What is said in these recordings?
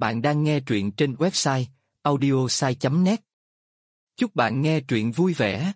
Bạn đang nghe truyện trên website audiosai.net. Chúc bạn nghe truyện vui vẻ.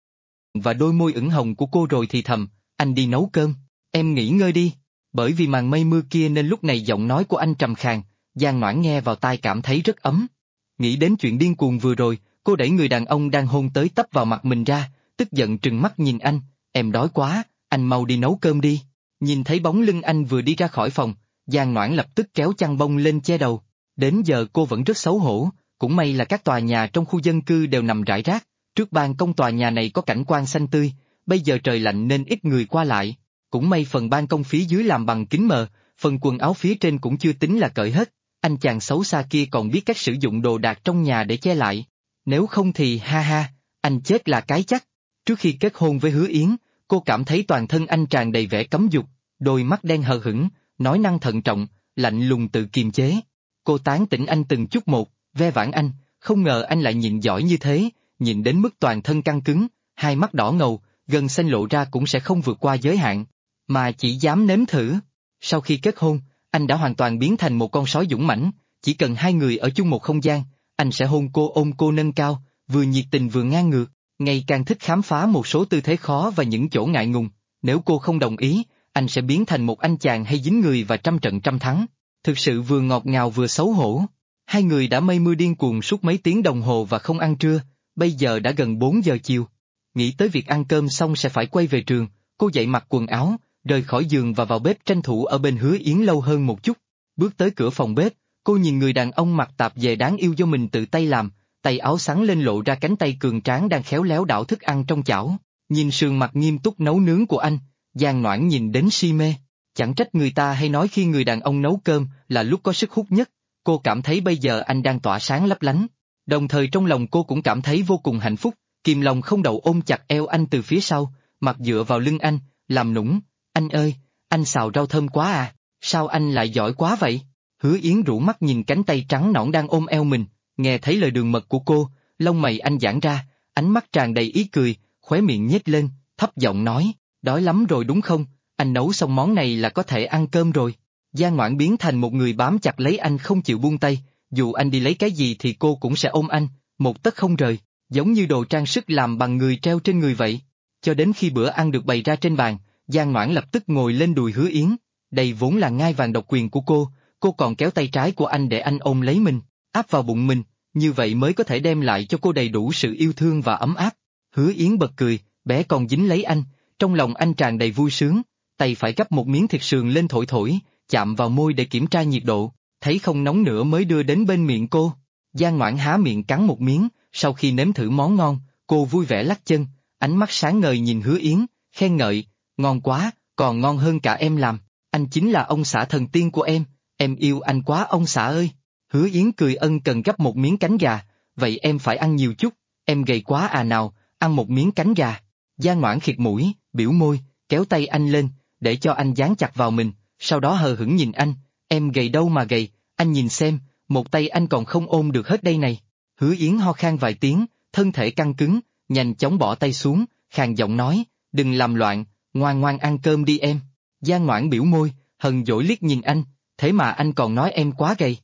Và đôi môi ửng hồng của cô rồi thì thầm, anh đi nấu cơm, em nghỉ ngơi đi. Bởi vì màn mây mưa kia nên lúc này giọng nói của anh trầm khàn, Giang Noãn nghe vào tai cảm thấy rất ấm. Nghĩ đến chuyện điên cuồng vừa rồi, cô đẩy người đàn ông đang hôn tới tấp vào mặt mình ra, tức giận trừng mắt nhìn anh, em đói quá, anh mau đi nấu cơm đi. Nhìn thấy bóng lưng anh vừa đi ra khỏi phòng, Giang Noãn lập tức kéo chăn bông lên che đầu. Đến giờ cô vẫn rất xấu hổ, cũng may là các tòa nhà trong khu dân cư đều nằm rải rác, trước ban công tòa nhà này có cảnh quan xanh tươi, bây giờ trời lạnh nên ít người qua lại. Cũng may phần ban công phía dưới làm bằng kính mờ, phần quần áo phía trên cũng chưa tính là cởi hết, anh chàng xấu xa kia còn biết cách sử dụng đồ đạc trong nhà để che lại. Nếu không thì ha ha, anh chết là cái chắc. Trước khi kết hôn với Hứa Yến, cô cảm thấy toàn thân anh tràn đầy vẻ cấm dục, đôi mắt đen hờ hững, nói năng thận trọng, lạnh lùng tự kiềm chế. Cô tán tỉnh anh từng chút một, ve vãn anh, không ngờ anh lại nhịn giỏi như thế, nhịn đến mức toàn thân căng cứng, hai mắt đỏ ngầu, gần xanh lộ ra cũng sẽ không vượt qua giới hạn, mà chỉ dám nếm thử. Sau khi kết hôn, anh đã hoàn toàn biến thành một con sói dũng mãnh, chỉ cần hai người ở chung một không gian, anh sẽ hôn cô ôm cô nâng cao, vừa nhiệt tình vừa ngang ngược, ngày càng thích khám phá một số tư thế khó và những chỗ ngại ngùng. Nếu cô không đồng ý, anh sẽ biến thành một anh chàng hay dính người và trăm trận trăm thắng. Thực sự vừa ngọt ngào vừa xấu hổ. Hai người đã mây mưa điên cuồng suốt mấy tiếng đồng hồ và không ăn trưa, bây giờ đã gần 4 giờ chiều. Nghĩ tới việc ăn cơm xong sẽ phải quay về trường, cô dậy mặc quần áo, rời khỏi giường và vào bếp tranh thủ ở bên Hứa Yến lâu hơn một chút. Bước tới cửa phòng bếp, cô nhìn người đàn ông mặc tạp dề đáng yêu do mình tự tay làm, tay áo xắn lên lộ ra cánh tay cường tráng đang khéo léo đảo thức ăn trong chảo. Nhìn sườn mặt nghiêm túc nấu nướng của anh, Giang Noãn nhìn đến si mê. Chẳng trách người ta hay nói khi người đàn ông nấu cơm là lúc có sức hút nhất, cô cảm thấy bây giờ anh đang tỏa sáng lấp lánh. Đồng thời trong lòng cô cũng cảm thấy vô cùng hạnh phúc, kìm lòng không đậu ôm chặt eo anh từ phía sau, mặt dựa vào lưng anh, làm nũng, anh ơi, anh xào rau thơm quá à, sao anh lại giỏi quá vậy? Hứa Yến rũ mắt nhìn cánh tay trắng nõn đang ôm eo mình, nghe thấy lời đường mật của cô, lông mày anh giãn ra, ánh mắt tràn đầy ý cười, khóe miệng nhếch lên, thấp giọng nói, đói lắm rồi đúng không? Anh nấu xong món này là có thể ăn cơm rồi. Giang Noãn biến thành một người bám chặt lấy anh không chịu buông tay, dù anh đi lấy cái gì thì cô cũng sẽ ôm anh, một tấc không rời, giống như đồ trang sức làm bằng người treo trên người vậy. Cho đến khi bữa ăn được bày ra trên bàn, Giang Noãn lập tức ngồi lên đùi Hứa Yến, đây vốn là ngai vàng độc quyền của cô còn kéo tay trái của anh để anh ôm lấy mình, áp vào bụng mình, như vậy mới có thể đem lại cho cô đầy đủ sự yêu thương và ấm áp. Hứa Yến bật cười, bé còn dính lấy anh, trong lòng anh tràn đầy vui sướng. Tay phải gắp một miếng thịt sườn lên thổi thổi, chạm vào môi để kiểm tra nhiệt độ, thấy không nóng nữa mới đưa đến bên miệng cô. Giang Noãn há miệng cắn một miếng, sau khi nếm thử món ngon, cô vui vẻ lắc chân, ánh mắt sáng ngời nhìn Hứa Yến, khen ngợi, ngon quá, còn ngon hơn cả em làm, anh chính là ông xã thần tiên của em yêu anh quá ông xã ơi. Hứa Yến cười ân cần gắp một miếng cánh gà, vậy em phải ăn nhiều chút, em gầy quá à nào, ăn một miếng cánh gà. Giang Noãn khịt mũi, biểu môi, kéo tay anh lên, để cho anh dán chặt vào mình, sau đó hờ hững nhìn anh, em gầy đâu mà gầy, anh nhìn xem, một tay anh còn không ôm được hết đây này. Hứa Yến ho khan vài tiếng, thân thể căng cứng, nhanh chóng bỏ tay xuống, khàn giọng nói, đừng làm loạn, ngoan ngoan ăn cơm đi em. Giang Noãn biểu môi, hờn dỗi liếc nhìn anh, thế mà anh còn nói em quá gầy.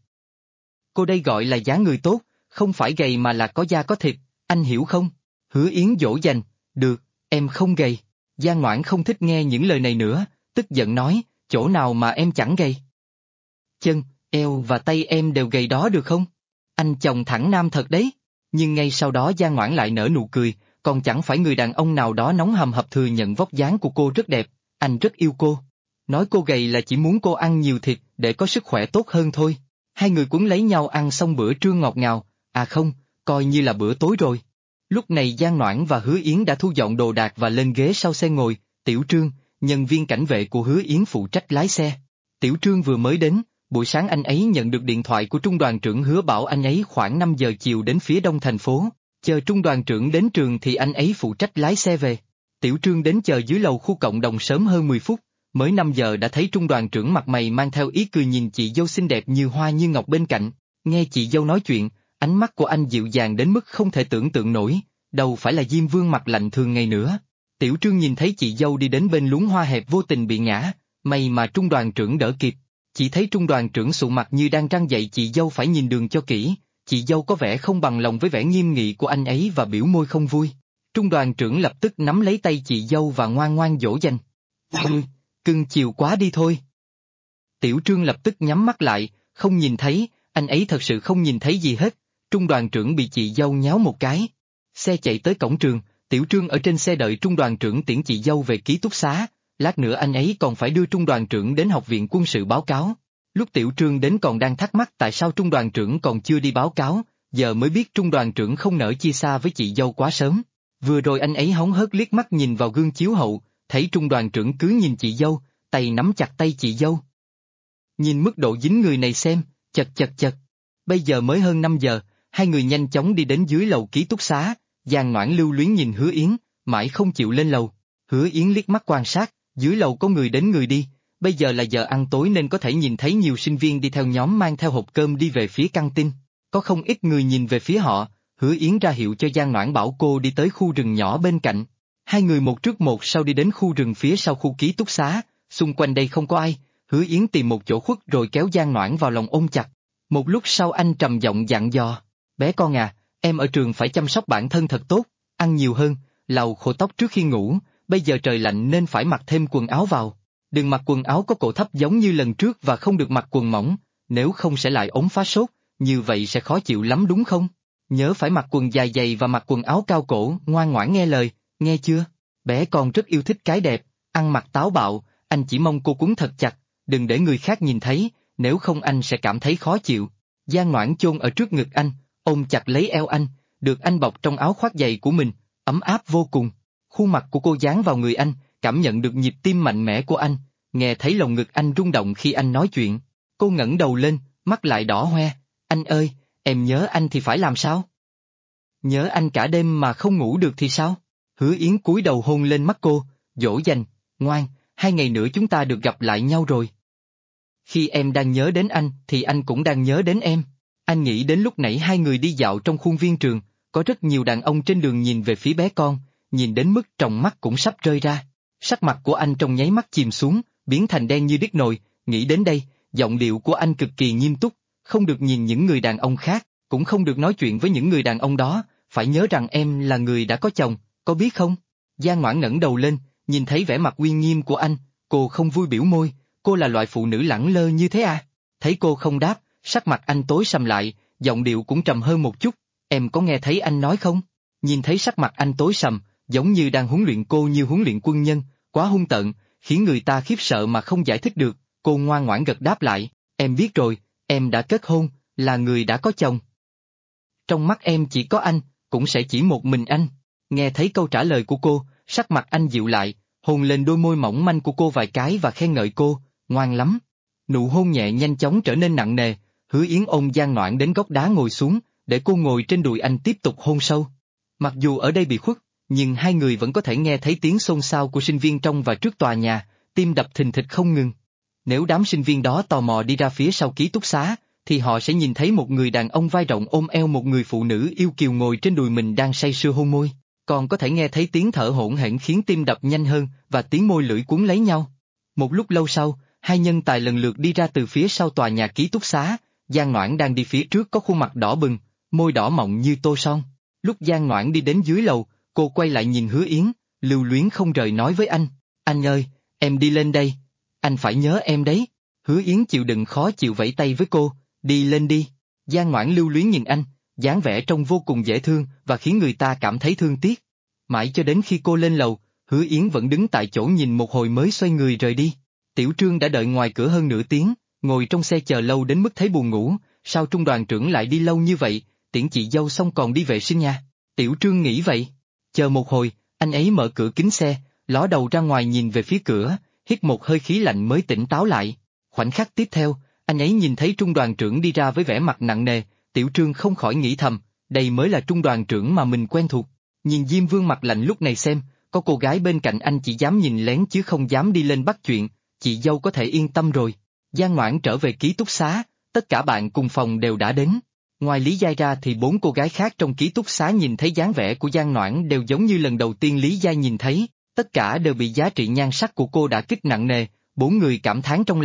Cô đây gọi là dáng người tốt, không phải gầy mà là có da có thịt, anh hiểu không? Hứa Yến dỗ dành, được, em không gầy. Giang Noãn không thích nghe những lời này nữa, tức giận nói, chỗ nào mà em chẳng gầy? Chân, eo và tay em đều gầy đó được không? Anh chồng thẳng nam thật đấy. Nhưng ngay sau đó Giang Noãn lại nở nụ cười, còn chẳng phải người đàn ông nào đó nóng hầm hập thừa nhận vóc dáng của cô rất đẹp, anh rất yêu cô. Nói cô gầy là chỉ muốn cô ăn nhiều thịt để có sức khỏe tốt hơn thôi. Hai người quấn lấy nhau ăn xong bữa trưa ngọt ngào, à không, coi như là bữa tối rồi. Lúc này Giang Noãn và Hứa Yến đã thu dọn đồ đạc và lên ghế sau xe ngồi, Tiểu Trương, nhân viên cảnh vệ của Hứa Yến phụ trách lái xe. Tiểu Trương vừa mới đến, buổi sáng anh ấy nhận được điện thoại của trung đoàn trưởng hứa bảo anh ấy khoảng 5 giờ chiều đến phía đông thành phố, chờ trung đoàn trưởng đến trường thì anh ấy phụ trách lái xe về. Tiểu Trương đến chờ dưới lầu khu cộng đồng sớm hơn 10 phút, mới 5 giờ đã thấy trung đoàn trưởng mặt mày mang theo ý cười nhìn chị dâu xinh đẹp như hoa như ngọc bên cạnh, nghe chị dâu nói chuyện, ánh mắt của anh dịu dàng đến mức không thể tưởng tượng nổi, đâu phải là Diêm Vương mặt lạnh thường ngày nữa. Tiểu Trương nhìn thấy chị dâu đi đến bên luống hoa hẹp vô tình bị ngã, may mà trung đoàn trưởng đỡ kịp. Chỉ thấy trung đoàn trưởng sụ mặt như đang răn dạy chị dâu phải nhìn đường cho kỹ, chị dâu có vẻ không bằng lòng với vẻ nghiêm nghị của anh ấy và biểu môi không vui. Trung đoàn trưởng lập tức nắm lấy tay chị dâu và ngoan ngoan dỗ dành. Cưng chiều quá đi thôi. Tiểu Trương lập tức nhắm mắt lại, không nhìn thấy, anh ấy thật sự không nhìn thấy gì hết. Trung đoàn trưởng bị chị dâu nhéo một cái. Xe chạy tới cổng trường, Tiểu Trương ở trên xe đợi trung đoàn trưởng tiễn chị dâu về ký túc xá. Lát nữa anh ấy còn phải đưa trung đoàn trưởng đến học viện quân sự báo cáo. Lúc Tiểu Trương đến còn đang thắc mắc tại sao trung đoàn trưởng còn chưa đi báo cáo, giờ mới biết trung đoàn trưởng không nỡ chia xa với chị dâu quá sớm. Vừa rồi anh ấy hóng hớt liếc mắt nhìn vào gương chiếu hậu, thấy trung đoàn trưởng cứ nhìn chị dâu, tay nắm chặt tay chị dâu. Nhìn mức độ dính người này xem, chật chật chật. Bây giờ mới hơn 5 giờ, hai người nhanh chóng đi đến dưới lầu ký túc xá, Giang Noãn lưu luyến nhìn Hứa Yến, mãi không chịu lên lầu. Hứa Yến liếc mắt quan sát, dưới lầu có người đến người đi, bây giờ là giờ ăn tối nên có thể nhìn thấy nhiều sinh viên đi theo nhóm mang theo hộp cơm đi về phía căng tin. Có không ít người nhìn về phía họ, Hứa Yến ra hiệu cho Giang Noãn bảo cô đi tới khu rừng nhỏ bên cạnh. Hai người một trước một sau đi đến khu rừng phía sau khu ký túc xá, xung quanh đây không có ai, Hứa Yến tìm một chỗ khuất rồi kéo Giang Noãn vào lòng ôm chặt. Một lúc sau anh trầm giọng dặn dò, bé con à, em ở trường phải chăm sóc bản thân thật tốt, ăn nhiều hơn, lau khô tóc trước khi ngủ, bây giờ trời lạnh nên phải mặc thêm quần áo vào. Đừng mặc quần áo có cổ thấp giống như lần trước và không được mặc quần mỏng, nếu không sẽ lại ốm phá sốt, như vậy sẽ khó chịu lắm đúng không? Nhớ phải mặc quần dài dày và mặc quần áo cao cổ, ngoan ngoãn nghe lời, nghe chưa? Bé con rất yêu thích cái đẹp, ăn mặc táo bạo, anh chỉ mong cô quấn thật chặt, đừng để người khác nhìn thấy, nếu không anh sẽ cảm thấy khó chịu. Giang Noãn chôn ở trước ngực anh, ôm chặt lấy eo anh, được anh bọc trong áo khoác dày của mình, ấm áp vô cùng. Khuôn mặt của cô dán vào người anh, cảm nhận được nhịp tim mạnh mẽ của anh, nghe thấy lồng ngực anh rung động khi anh nói chuyện. Cô ngẩng đầu lên, mắt lại đỏ hoe, anh ơi, em nhớ anh thì phải làm sao? Nhớ anh cả đêm mà không ngủ được thì sao? Hứa Yến cúi đầu hôn lên mắt cô, dỗ dành, ngoan, 2 ngày nữa chúng ta được gặp lại nhau rồi. Khi em đang nhớ đến anh thì anh cũng đang nhớ đến em. Anh nghĩ đến lúc nãy hai người đi dạo trong khuôn viên trường, có rất nhiều đàn ông trên đường nhìn về phía bé con, nhìn đến mức tròng mắt cũng sắp rơi ra. Sắc mặt của anh trong nháy mắt chìm xuống, biến thành đen như đít nồi, nghĩ đến đây, giọng điệu của anh cực kỳ nghiêm túc, không được nhìn những người đàn ông khác, cũng không được nói chuyện với những người đàn ông đó, phải nhớ rằng em là người đã có chồng, có biết không? Giang Ngoãn ngẩng đầu lên, nhìn thấy vẻ mặt uy nghiêm của anh, cô không vui biểu môi, cô là loại phụ nữ lẳng lơ như thế à? Thấy cô không đáp, sắc mặt anh tối sầm lại, giọng điệu cũng trầm hơn một chút, em có nghe thấy anh nói không? Nhìn thấy sắc mặt anh tối sầm, giống như đang huấn luyện cô như huấn luyện quân nhân, quá hung tợn, khiến người ta khiếp sợ mà không giải thích được, cô ngoan ngoãn gật đáp lại, em biết rồi, em đã kết hôn, là người đã có chồng. Trong mắt em chỉ có anh, cũng sẽ chỉ một mình anh. Nghe thấy câu trả lời của cô, sắc mặt anh dịu lại, hôn lên đôi môi mỏng manh của cô vài cái và khen ngợi cô, ngoan lắm. Nụ hôn nhẹ nhanh chóng trở nên nặng nề, Hứa Yến ôm Giang Noãn đến góc đá ngồi xuống, để cô ngồi trên đùi anh tiếp tục hôn sâu. Mặc dù ở đây bị khuất, nhưng hai người vẫn có thể nghe thấy tiếng xôn xao của sinh viên trong và trước tòa nhà, tim đập thình thịch không ngừng. Nếu đám sinh viên đó tò mò đi ra phía sau ký túc xá, thì họ sẽ nhìn thấy một người đàn ông vai rộng ôm eo một người phụ nữ yêu kiều ngồi trên đùi mình đang say sưa hôn môi, còn có thể nghe thấy tiếng thở hổn hển khiến tim đập nhanh hơn và tiếng môi lưỡi cuốn lấy nhau. Một lúc lâu sau, hai nhân tài lần lượt đi ra từ phía sau tòa nhà ký túc xá, Giang Noãn đang đi phía trước có khuôn mặt đỏ bừng, môi đỏ mọng như tô son. Lúc Giang Noãn đi đến dưới lầu, cô quay lại nhìn Hứa Yến, lưu luyến không rời nói với anh ơi, em đi lên đây, anh phải nhớ em đấy. Hứa Yến chịu đựng khó chịu vẫy tay với cô, đi lên đi. Giang Noãn lưu luyến nhìn anh, dáng vẻ trông vô cùng dễ thương và khiến người ta cảm thấy thương tiếc. Mãi cho đến khi cô lên lầu, Hứa Yến vẫn đứng tại chỗ nhìn một hồi mới xoay người rời đi. Tiểu Trương đã đợi ngoài cửa hơn nửa tiếng, ngồi trong xe chờ lâu đến mức thấy buồn ngủ, sao trung đoàn trưởng lại đi lâu như vậy, tiễn chị dâu xong còn đi vệ sinh nha. Tiểu Trương nghĩ vậy. Chờ một hồi, anh ấy mở cửa kính xe, ló đầu ra ngoài nhìn về phía cửa, hít một hơi khí lạnh mới tỉnh táo lại. Khoảnh khắc tiếp theo, anh ấy nhìn thấy trung đoàn trưởng đi ra với vẻ mặt nặng nề, Tiểu Trương không khỏi nghĩ thầm, đây mới là trung đoàn trưởng mà mình quen thuộc. Nhìn Diêm Vương mặt lạnh lúc này xem, có cô gái bên cạnh anh chỉ dám nhìn lén chứ không dám đi lên bắt chuyện, chị dâu có thể yên tâm rồi. Giang Noãn trở về ký túc xá, tất cả bạn cùng phòng đều đã đến. Ngoài Lý Giai ra thì 4 cô gái khác trong ký túc xá nhìn thấy dáng vẻ của Giang Noãn đều giống như lần đầu tiên Lý Giai nhìn thấy, tất cả đều bị giá trị nhan sắc của cô đả kích nặng nề, 4 người cảm thán trong lòng,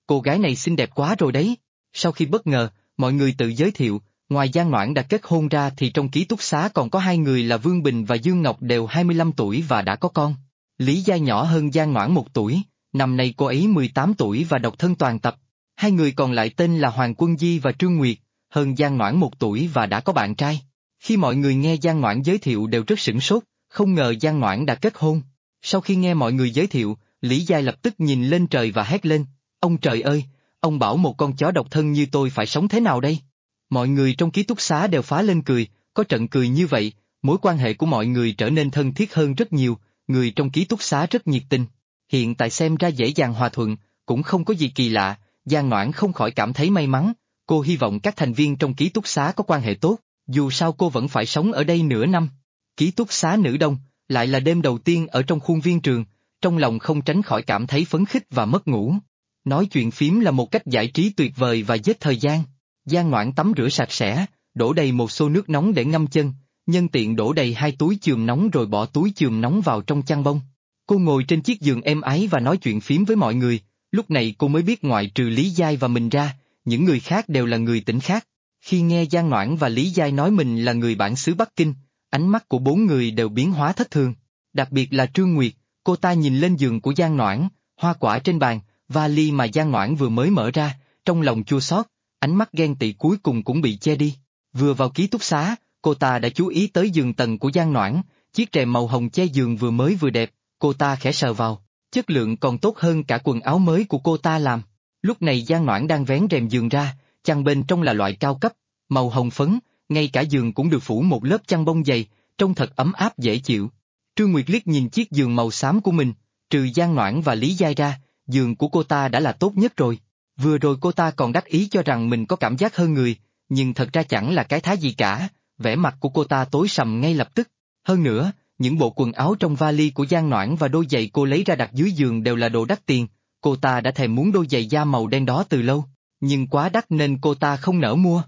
cô gái này xinh đẹp quá rồi đấy. Sau khi bất ngờ, mọi người tự giới thiệu, ngoài Giang Noãn đã kết hôn ra thì trong ký túc xá còn có hai người là Vương Bình và Dương Ngọc đều 25 tuổi và đã có con. Lý Giai nhỏ hơn Giang Noãn 1 tuổi, năm nay cô ấy 18 tuổi và độc thân toàn tập. Hai người còn lại tên là Hoàng Quân Di và Trương Nguyệt, hơn Giang Noãn 1 tuổi và đã có bạn trai. Khi mọi người nghe Giang Noãn giới thiệu đều rất sửng sốt, không ngờ Giang Noãn đã kết hôn. Sau khi nghe mọi người giới thiệu, Lý Giai lập tức nhìn lên trời và hét lên, ông trời ơi, ông bảo một con chó độc thân như tôi phải sống thế nào đây? Mọi người trong ký túc xá đều phá lên cười, có trận cười như vậy, mối quan hệ của mọi người trở nên thân thiết hơn rất nhiều, người trong ký túc xá rất nhiệt tình. Hiện tại xem ra dễ dàng hòa thuận, cũng không có gì kỳ lạ, Giang Noãn không khỏi cảm thấy may mắn, cô hy vọng các thành viên trong ký túc xá có quan hệ tốt, dù sao cô vẫn phải sống ở đây nửa năm. Ký túc xá nữ đông, lại là đêm đầu tiên ở trong khuôn viên trường, trong lòng không tránh khỏi cảm thấy phấn khích và mất ngủ. Nói chuyện phím là một cách giải trí tuyệt vời và giết thời gian. Giang Noãn tắm rửa sạch sẽ, đổ đầy một xô nước nóng để ngâm chân, nhân tiện đổ đầy 2 túi chườm nóng rồi bỏ túi chườm nóng vào trong chăn bông. Cô ngồi trên chiếc giường êm ái và nói chuyện phím với mọi người, lúc này cô mới biết ngoại trừ Lý Giai và mình ra, những người khác đều là người tỉnh khác. Khi nghe Giang Noãn và Lý Giai nói mình là người bản xứ Bắc Kinh, ánh mắt của 4 người đều biến hóa thất thường. Đặc biệt là Trương Nguyệt, cô ta nhìn lên giường của Giang Noãn, hoa quả trên bàn, vali mà Giang Noãn vừa mới mở ra, trong lòng chua xót, ánh mắt ghen tị cuối cùng cũng bị che đi. Vừa vào ký túc xá, cô ta đã chú ý tới giường tầng của Giang Noãn, chiếc rèm màu hồng che giường vừa mới vừa đẹp, cô ta khẽ sờ vào, chất lượng còn tốt hơn cả quần áo mới của cô ta làm. Lúc này Giang Noãn đang vén rèm giường ra, chăn bên trong là loại cao cấp, màu hồng phấn, ngay cả giường cũng được phủ một lớp chăn bông dày, trông thật ấm áp dễ chịu. Trương Nguyệt liếc nhìn chiếc giường màu xám của mình, trừ Giang Noãn và Lý Giai ra, giường của cô ta đã là tốt nhất rồi. Vừa rồi cô ta còn đắc ý cho rằng mình có cảm giác hơn người, nhưng thật ra chẳng là cái thá gì cả, vẻ mặt của cô ta tối sầm ngay lập tức. Hơn nữa, những bộ quần áo trong vali của Giang Noãn và đôi giày cô lấy ra đặt dưới giường đều là đồ đắt tiền, cô ta đã thèm muốn đôi giày da màu đen đó từ lâu, nhưng quá đắt nên cô ta không nỡ mua.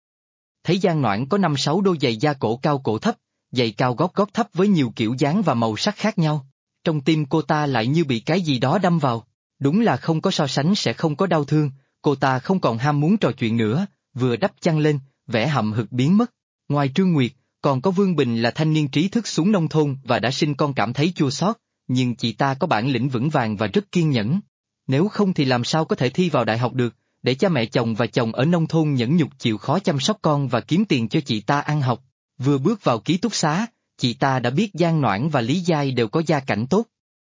Thấy Giang Noãn có 5-6 đôi giày da cổ cao cổ thấp, giày cao gót thấp với nhiều kiểu dáng và màu sắc khác nhau, trong tim cô ta lại như bị cái gì đó đâm vào. Đúng là không có so sánh sẽ không có đau thương, cô ta không còn ham muốn trò chuyện nữa, vừa đắp chăn lên, vẻ hậm hực biến mất. Ngoài Trương Nguyệt, còn có Vương Bình là thanh niên trí thức xuống nông thôn và đã sinh con cảm thấy chua xót, nhưng chị ta có bản lĩnh vững vàng và rất kiên nhẫn. Nếu không thì làm sao có thể thi vào đại học được, để cha mẹ chồng và chồng ở nông thôn nhẫn nhục chịu khó chăm sóc con và kiếm tiền cho chị ta ăn học. Vừa bước vào ký túc xá, chị ta đã biết Giang Noãn và Lý Giai đều có gia cảnh tốt.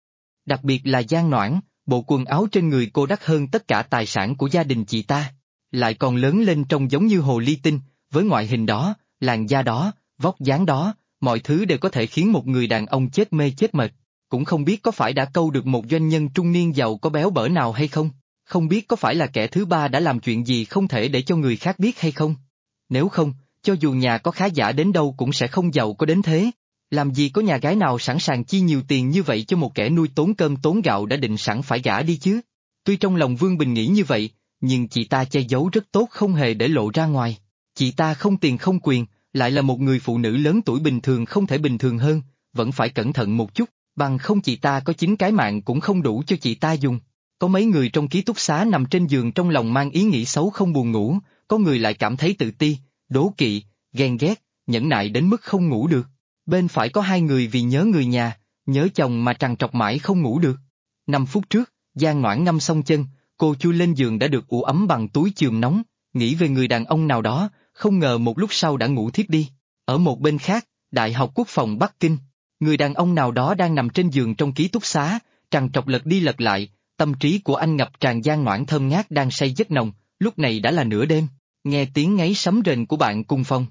Đặc biệt là Giang Noãn, bộ quần áo trên người cô đắt hơn tất cả tài sản của gia đình chị ta, lại còn lớn lên trông giống như hồ ly tinh, với ngoại hình đó, làn da đó, vóc dáng đó, mọi thứ đều có thể khiến một người đàn ông chết mê chết mệt. Cũng không biết có phải đã câu được một doanh nhân trung niên giàu có béo bở nào hay không, không biết có phải là kẻ thứ ba đã làm chuyện gì không thể để cho người khác biết hay không. Nếu không, cho dù nhà có khá giả đến đâu cũng sẽ không giàu có đến thế. Làm gì có nhà gái nào sẵn sàng chi nhiều tiền như vậy cho một kẻ nuôi tốn cơm tốn gạo đã định sẵn phải gả đi chứ. Tuy trong lòng Vương Bình nghĩ như vậy, nhưng chị ta che giấu rất tốt không hề để lộ ra ngoài. Chị ta không tiền không quyền, lại là một người phụ nữ lớn tuổi bình thường không thể bình thường hơn, vẫn phải cẩn thận một chút, bằng không chị ta có 9 cái mạng cũng không đủ cho chị ta dùng. Có mấy người trong ký túc xá nằm trên giường trong lòng mang ý nghĩ xấu không buồn ngủ, có người lại cảm thấy tự ti, đố kỵ, ghen ghét, nhẫn nại đến mức không ngủ được. Bên phải có 2 người vì nhớ người nhà, nhớ chồng mà trằn trọc mãi không ngủ được. 5 phút trước, Giang Noãn ngâm xong chân, cô chui lên giường đã được ủ ấm bằng túi chườm nóng, nghĩ về người đàn ông nào đó, không ngờ một lúc sau đã ngủ thiếp đi. Ở một bên khác, Đại học Quốc phòng Bắc Kinh, người đàn ông nào đó đang nằm trên giường trong ký túc xá, trằn trọc lật đi lật lại, tâm trí của anh ngập tràn Giang Noãn thơm ngát đang say giấc nồng, lúc này đã là nửa đêm, nghe tiếng ngáy sấm rền của bạn cùng phòng.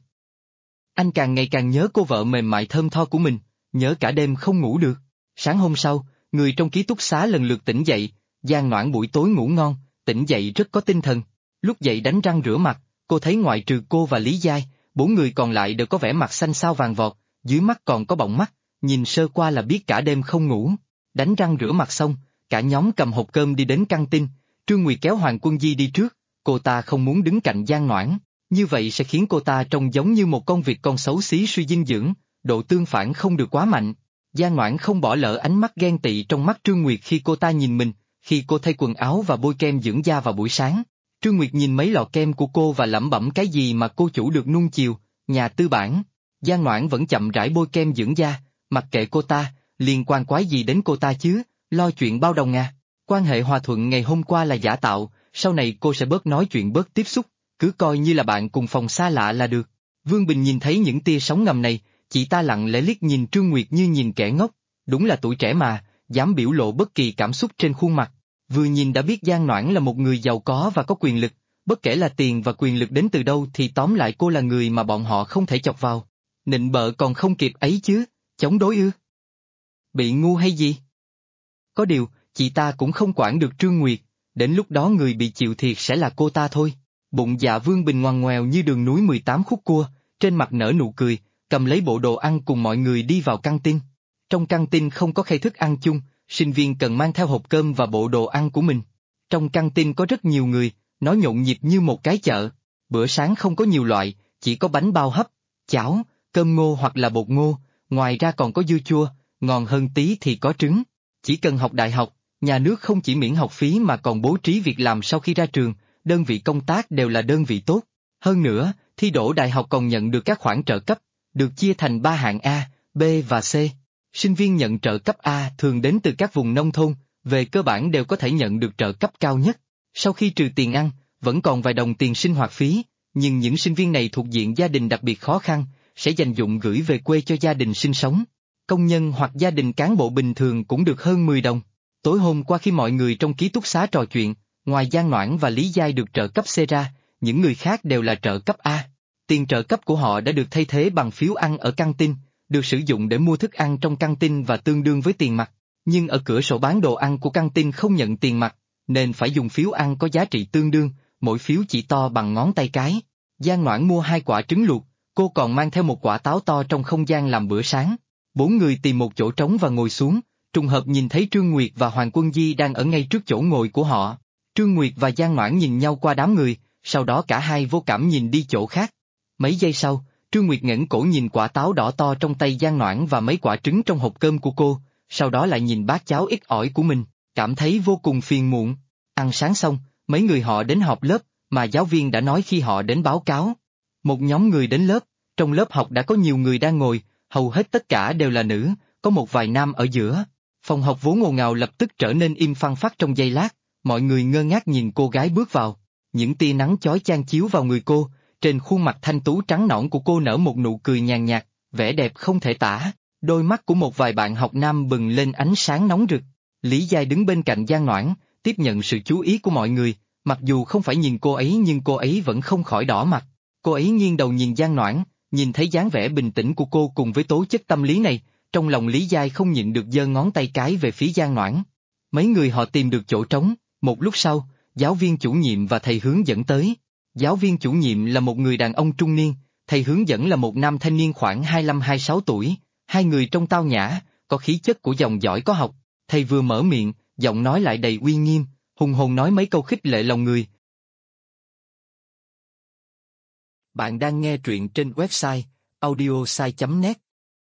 Anh càng ngày càng nhớ cô vợ mềm mại thơm tho của mình, nhớ cả đêm không ngủ được. Sáng hôm sau, người trong ký túc xá lần lượt tỉnh dậy, Giang Noãn buổi tối ngủ ngon, tỉnh dậy rất có tinh thần. Lúc dậy đánh răng rửa mặt, cô thấy ngoại trừ cô và Lý Giai, 4 người còn lại đều có vẻ mặt xanh xao vàng vọt, dưới mắt còn có bọng mắt, nhìn sơ qua là biết cả đêm không ngủ. Đánh răng rửa mặt xong, cả nhóm cầm hộp cơm đi đến căng tin, Trương Nguyệt kéo Hoàng Quân Di đi trước, cô ta không muốn đứng cạnh Giang Noãn. Như vậy sẽ khiến cô ta trông giống như một con vịt con xấu xí suy dinh dưỡng, độ tương phản không được quá mạnh. Giang Noãn không bỏ lỡ ánh mắt ghen tị trong mắt Trương Nguyệt khi cô ta nhìn mình, khi cô thay quần áo và bôi kem dưỡng da vào buổi sáng. Trương Nguyệt nhìn mấy lọ kem của cô và lẩm bẩm cái gì mà cô chủ được nuông chiều, nhà tư bản. Giang Noãn vẫn chậm rãi bôi kem dưỡng da, mặc kệ cô ta, liên quan quái gì đến cô ta chứ, lo chuyện bao đồng à. Quan hệ hòa thuận ngày hôm qua là giả tạo, sau này cô sẽ bớt nói chuyện bớt tiếp xúc, cứ coi như là bạn cùng phòng xa lạ là được. Vương Bình nhìn thấy những tia sóng ngầm này, chị ta lặng lẽ liếc nhìn Trương Nguyệt như nhìn kẻ ngốc, đúng là tuổi trẻ mà, dám biểu lộ bất kỳ cảm xúc trên khuôn mặt. Vừa nhìn đã biết Giang Noãn là một người giàu có và có quyền lực, bất kể là tiền và quyền lực đến từ đâu thì tóm lại cô là người mà bọn họ không thể chọc vào. Nịnh bợ còn không kịp ấy chứ, chống đối ư? Bị ngu hay gì? Có điều, chị ta cũng không quản được Trương Nguyệt, đến lúc đó người bị chịu thiệt sẽ là cô ta thôi. Bụng dạ Vương Bình ngoằn ngoèo như đường núi 18 khúc cua, trên mặt nở nụ cười, cầm lấy bộ đồ ăn cùng mọi người đi vào căng tin. Trong căng tin không có khay thức ăn chung, sinh viên cần mang theo hộp cơm và bộ đồ ăn của mình. Trong căng tin có rất nhiều người, nó nhộn nhịp như một cái chợ. Bữa sáng không có nhiều loại, chỉ có bánh bao hấp, cháo, cơm ngô hoặc là bột ngô, ngoài ra còn có dưa chua, ngon hơn tí thì có trứng. Chỉ cần học đại học, nhà nước không chỉ miễn học phí mà còn bố trí việc làm sau khi ra trường, đơn vị công tác đều là đơn vị tốt. Hơn nữa, thi đỗ đại học còn nhận được các khoản trợ cấp, được chia thành 3 hạng A, B và C. Sinh viên nhận trợ cấp A thường đến từ các vùng nông thôn, về cơ bản đều có thể nhận được trợ cấp cao nhất. Sau khi trừ tiền ăn, vẫn còn vài đồng tiền sinh hoạt phí, nhưng những sinh viên này thuộc diện gia đình đặc biệt khó khăn, sẽ dành dụm gửi về quê cho gia đình sinh sống. Công nhân hoặc gia đình cán bộ bình thường cũng được hơn 10 đồng. Tối hôm qua khi mọi người trong ký túc xá trò chuyện, ngoài Giang Noãn và Lý Giai được trợ cấp C ra, những người khác đều là trợ cấp A. Tiền trợ cấp của họ đã được thay thế bằng phiếu ăn ở căng tin, được sử dụng để mua thức ăn trong căng tin và tương đương với tiền mặt. Nhưng ở cửa sổ bán đồ ăn của căng tin không nhận tiền mặt, nên phải dùng phiếu ăn có giá trị tương đương, mỗi phiếu chỉ to bằng ngón tay cái. Giang Noãn mua 2 quả trứng luộc, cô còn mang theo một quả táo to trong không gian làm bữa sáng. 4 người tìm một chỗ trống và ngồi xuống, trùng hợp nhìn thấy Trương Nguyệt và Hoàng Quân Di đang ở ngay trước chỗ ngồi của họ. Trương Nguyệt và Giang Noãn nhìn nhau qua đám người, sau đó cả hai vô cảm nhìn đi chỗ khác. Mấy giây sau, Trương Nguyệt ngẩng cổ nhìn quả táo đỏ to trong tay Giang Noãn và mấy quả trứng trong hộp cơm của cô, sau đó lại nhìn bát cháo ít ỏi của mình, cảm thấy vô cùng phiền muộn. Ăn sáng xong, mấy người họ đến họp lớp, mà giáo viên đã nói khi họ đến báo cáo. Một nhóm người đến lớp, trong lớp học đã có nhiều người đang ngồi, hầu hết tất cả đều là nữ, có một vài nam ở giữa. Phòng học vốn ồn ào lập tức trở nên im phăng phắc trong giây lát, mọi người ngơ ngác nhìn cô gái bước vào. Những tia nắng chói chang chiếu vào người cô, trên khuôn mặt thanh tú trắng nõn của cô nở một nụ cười nhàn nhạt, vẻ đẹp không thể tả. Đôi mắt của một vài bạn học nam bừng lên ánh sáng nóng rực. Lý Giai đứng bên cạnh Giang Noãn, tiếp nhận sự chú ý của mọi người, mặc dù không phải nhìn cô ấy nhưng cô ấy vẫn không khỏi đỏ mặt. Cô ấy nghiêng đầu nhìn Giang Noãn, nhìn thấy dáng vẻ bình tĩnh của cô cùng với tố chất tâm lý này, trong lòng Lý Giai không nhịn được giơ ngón tay cái về phía Giang Noãn. Mấy người họ tìm được chỗ trống, một lúc sau, giáo viên chủ nhiệm và thầy hướng dẫn tới. Giáo viên chủ nhiệm là một người đàn ông trung niên, thầy hướng dẫn là một nam thanh niên khoảng 25-26 tuổi, hai người trông tao nhã, có khí chất của dòng dõi có học. Thầy vừa mở miệng, giọng nói lại đầy uy nghiêm, hùng hồn nói mấy câu khích lệ lòng người. Bạn đang nghe truyện trên website audiosai.net.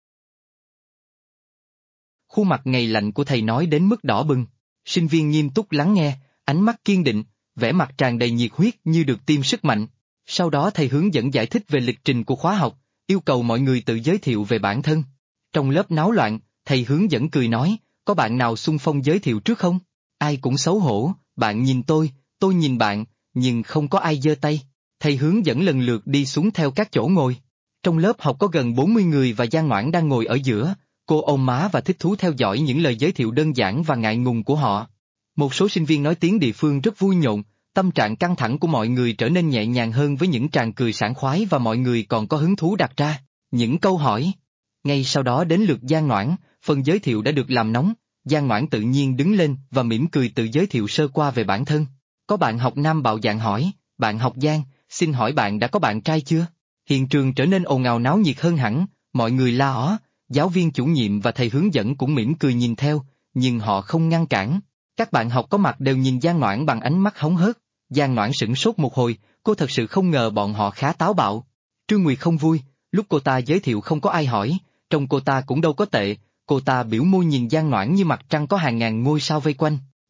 Khuôn mặt ngày lạnh của thầy nói đến mức đỏ bừng, sinh viên nghiêm túc lắng nghe, ánh mắt kiên định, vẻ mặt tràn đầy nhiệt huyết như được tiêm sức mạnh. Sau đó thầy hướng dẫn giải thích về lịch trình của khóa học, yêu cầu mọi người tự giới thiệu về bản thân. Trong lớp náo loạn, thầy hướng dẫn cười nói, có bạn nào xung phong giới thiệu trước không? Ai cũng xấu hổ, bạn nhìn tôi nhìn bạn, nhưng không có ai giơ tay. Thầy hướng dẫn lần lượt đi xuống theo các chỗ ngồi. Trong lớp học có gần 40 người và Giang Noãn đang ngồi ở giữa, cô ôm má và thích thú theo dõi những lời giới thiệu đơn giản và ngại ngùng của họ. Một số sinh viên nói tiếng địa phương rất vui nhộn, tâm trạng căng thẳng của mọi người trở nên nhẹ nhàng hơn với những tràng cười sảng khoái và mọi người còn có hứng thú đặt ra những câu hỏi. Ngay sau đó đến lượt Giang Noãn, phần giới thiệu đã được làm nóng, Giang Noãn tự nhiên đứng lên và mỉm cười tự giới thiệu sơ qua về bản thân. Có bạn học nam bạo dạn hỏi, bạn học Giang, xin hỏi bạn đã có bạn trai chưa? Hiện trường trở nên ồn ào náo nhiệt hơn hẳn, mọi người la ó, giáo viên chủ nhiệm và thầy hướng dẫn cũng mỉm cười nhìn theo, nhưng họ không ngăn cản. Các bạn học có mặt đều nhìn Giang Noãn bằng ánh mắt hóng hớt. Giang Noãn sửng sốt một hồi, cô thật sự không ngờ bọn họ khá táo bạo. Trương Nguyệt không vui, lúc cô ta giới thiệu không có ai hỏi, trông cô ta cũng đâu có tệ, cô ta biểu môi nhìn Giang Noãn như mặt trăng có hàng ngàn ngôi sao vây quanh.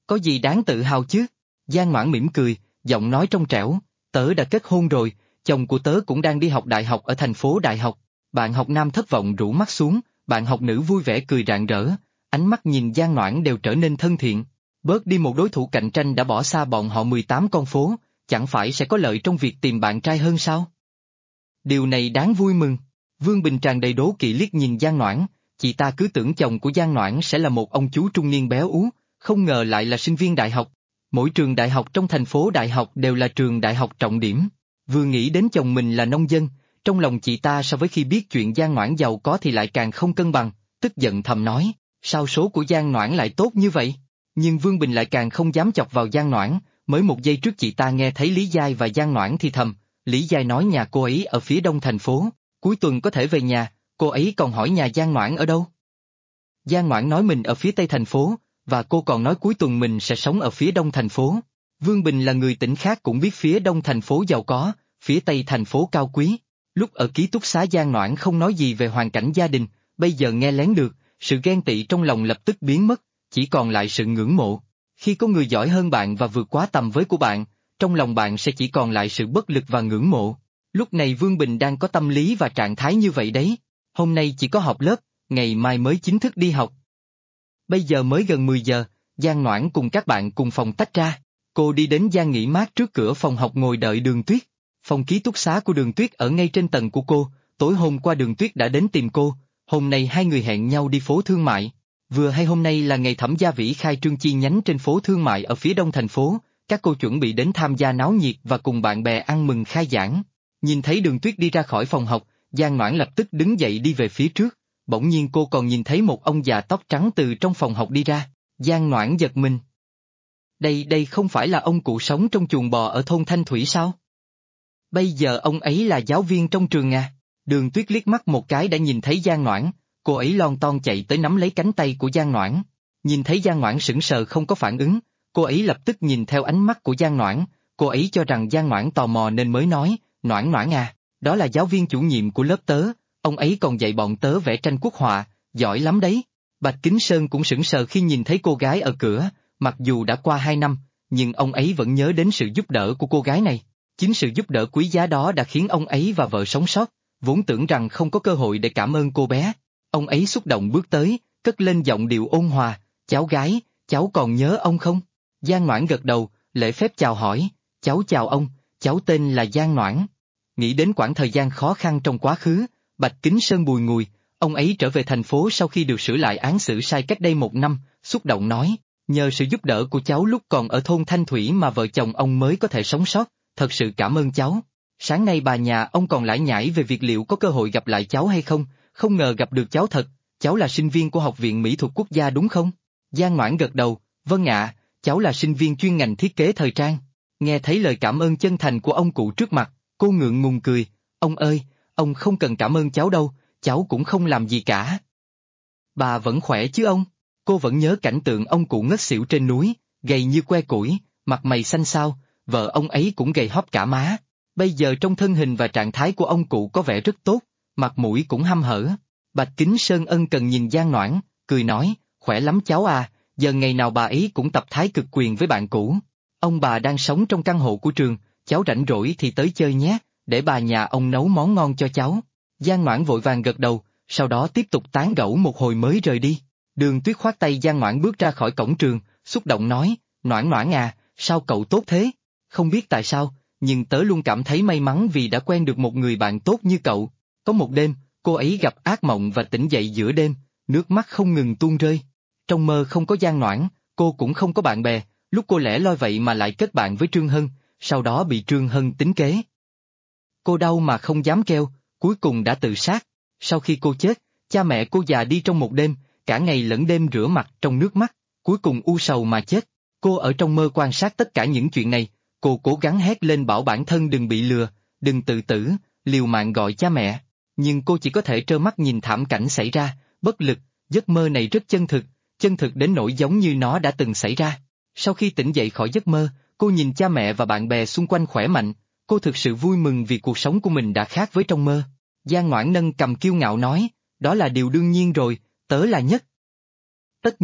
Có gì đáng tự hào chứ? Giang Ngoãn mỉm cười, giọng nói trong trẻo, tớ đã kết hôn rồi, chồng của tớ cũng đang đi học đại học ở thành phố đại học. Bạn học nam thất vọng rũ mắt xuống, bạn học nữ vui vẻ cười rạng rỡ, ánh mắt nhìn Giang Ngoãn đều trở nên thân thiện. Bớt đi một đối thủ cạnh tranh đã bỏ xa bọn họ 18 con phố, chẳng phải sẽ có lợi trong việc tìm bạn trai hơn sao? Điều này đáng vui mừng. Vương Bình tràn đầy đố kỵ liếc nhìn Giang Ngoãn, chị ta cứ tưởng chồng của Giang Ngoãn sẽ là một ông chú trung niên béo ú, không ngờ lại là sinh viên đại học. Mỗi trường đại học trong thành phố đại học đều là trường đại học trọng điểm. Vừa nghĩ đến chồng mình là nông dân, trong lòng chị ta so với khi biết chuyện Giang Ngoãn giàu có thì lại càng không cân bằng, tức giận thầm nói, sao số của Giang Ngoãn lại tốt như vậy? Nhưng Vương Bình lại càng không dám chọc vào Giang Ngoãn, mới một giây trước chị ta nghe thấy Lý Giai và Giang Ngoãn thì thầm, Lý Giai nói nhà cô ấy ở phía đông thành phố, cuối tuần có thể về nhà, cô ấy còn hỏi nhà Giang Ngoãn ở đâu. Giang Ngoãn nói mình ở phía tây thành phố, và cô còn nói cuối tuần mình sẽ sống ở phía đông thành phố. Vương Bình là người tỉnh khác cũng biết phía đông thành phố giàu có, phía tây thành phố cao quý. Lúc ở ký túc xá Giang Ngoãn không nói gì về hoàn cảnh gia đình, bây giờ nghe lén được, sự ghen tị trong lòng lập tức biến mất, chỉ còn lại sự ngưỡng mộ. Khi có người giỏi hơn bạn và vượt quá tầm với của bạn, trong lòng bạn sẽ chỉ còn lại sự bất lực và ngưỡng mộ. Lúc này Vương Bình đang có tâm lý và trạng thái như vậy đấy. Hôm nay chỉ có họp lớp, ngày mai mới chính thức đi học. Bây giờ mới gần 10 giờ, Giang Ngoãn cùng các bạn cùng phòng tách ra. Cô đi đến gian nghỉ mát trước cửa phòng học ngồi đợi Đường Tuyết. Phòng ký túc xá của Đường Tuyết ở ngay trên tầng của cô, tối hôm qua Đường Tuyết đã đến tìm cô, hôm nay hai người hẹn nhau đi phố thương mại. Vừa hay hôm nay là ngày Thẩm Gia Vĩ khai trương chi nhánh trên phố thương mại ở phía đông thành phố, các cô chuẩn bị đến tham gia náo nhiệt và cùng bạn bè ăn mừng khai giảng. Nhìn thấy Đường Tuyết đi ra khỏi phòng học, Giang Ngoãn lập tức đứng dậy đi về phía trước, bỗng nhiên cô còn nhìn thấy một ông già tóc trắng từ trong phòng học đi ra, Giang Ngoãn giật mình. Đây không phải là ông cụ sống trong chuồng bò ở thôn Thanh Thủy sao? Bây giờ ông ấy là giáo viên trong trường à? Đường Tuyết liếc mắt một cái đã nhìn thấy Giang Ngoãn, cô ấy lon ton chạy tới nắm lấy cánh tay của Giang Ngoãn. Nhìn thấy Giang Ngoãn sững sờ không có phản ứng, cô ấy lập tức nhìn theo ánh mắt của Giang Ngoãn, cô ấy cho rằng Giang Ngoãn tò mò nên mới nói, Ngoãn Ngoãn à, đó là giáo viên chủ nhiệm của lớp tớ, ông ấy còn dạy bọn tớ vẽ tranh quốc họa, giỏi lắm đấy. Bạch Kính Sơn cũng sững sờ khi nhìn thấy cô gái ở cửa, mặc dù đã qua 2 năm, nhưng ông ấy vẫn nhớ đến sự giúp đỡ của cô gái này. Chính sự giúp đỡ quý giá đó đã khiến ông ấy và vợ sống sót, vốn tưởng rằng không có cơ hội để cảm ơn cô bé. Ông ấy xúc động bước tới, cất lên giọng điệu ôn hòa, cháu gái, cháu còn nhớ ông không? Giang Ngoãn gật đầu, lễ phép chào hỏi, cháu chào ông, cháu tên là Giang Ngoãn. Nghĩ đến quãng thời gian khó khăn trong quá khứ, Bạch Kính Sơn bùi ngùi, ông ấy trở về thành phố sau khi được sửa lại án xử sai cách đây 1 năm, xúc động nói, nhờ sự giúp đỡ của cháu lúc còn ở thôn Thanh Thủy mà vợ chồng ông mới có thể sống sót, thật sự cảm ơn cháu. Sáng nay bà nhà ông còn lải nhải về việc liệu có cơ hội gặp lại cháu hay không, không ngờ gặp được cháu thật, cháu là sinh viên của Học viện Mỹ thuật Quốc gia đúng không? Giang Ngoãn gật đầu, vâng ạ, cháu là sinh viên chuyên ngành thiết kế thời trang. Nghe thấy lời cảm ơn chân thành của ông cụ trước mặt, cô ngượng ngùng cười, ông ơi, ông không cần cảm ơn cháu đâu, cháu cũng không làm gì cả. Bà vẫn khỏe chứ ông? Cô vẫn nhớ cảnh tượng ông cụ ngất xỉu trên núi, gầy như que củi, mặt mày xanh xao, vợ ông ấy cũng gầy hóp cả má. Bây giờ trong thân hình và trạng thái của ông cụ có vẻ rất tốt, mặt mũi cũng hăm hở. Bạch Kính Sơn ân cần nhìn Giang Ngoãn, cười nói, khỏe lắm cháu à, giờ ngày nào bà ấy cũng tập thái cực quyền với bạn cũ. Ông bà đang sống trong căn hộ của trường, cháu rảnh rỗi thì tới chơi nhé, để bà nhà ông nấu món ngon cho cháu. Giang Ngoãn vội vàng gật đầu, sau đó tiếp tục tán gẫu một hồi mới rời đi. Đường Tuyết khoát tay Giang Ngoãn bước ra khỏi cổng trường, xúc động nói, Ngoãn Ngoãn à, sao cậu tốt thế? Không biết tại sao, nhưng tớ luôn cảm thấy may mắn vì đã quen được một người bạn tốt như cậu. Có một đêm, cô ấy gặp ác mộng và tỉnh dậy giữa đêm, nước mắt không ngừng tuôn rơi. Trong mơ không có Giang Ngoãn, cô cũng không có bạn bè, lúc cô lẻ loi vậy mà lại kết bạn với Trương Hân, sau đó bị Trương Hân tính kế. Cô đau mà không dám kêu, cuối cùng đã tự sát. Sau khi cô chết, cha mẹ cô già đi trong một đêm, cả ngày lẫn đêm rửa mặt trong nước mắt, cuối cùng u sầu mà chết. Cô ở trong mơ quan sát tất cả những chuyện này, cô cố gắng hét lên bảo bản thân đừng bị lừa, đừng tự tử, liều mạng gọi cha mẹ. Nhưng cô chỉ có thể trơ mắt nhìn thảm cảnh xảy ra, bất lực, giấc mơ này rất chân thực đến nỗi giống như nó đã từng xảy ra. Sau khi tỉnh dậy khỏi giấc mơ, cô nhìn cha mẹ và bạn bè xung quanh khỏe mạnh, cô thực sự vui mừng vì cuộc sống của mình đã khác với trong mơ. Giang Ngoãn nâng cầm kiêu ngạo nói, đó là điều đương nhiên rồi, tớ là nhất. Tất nhiên,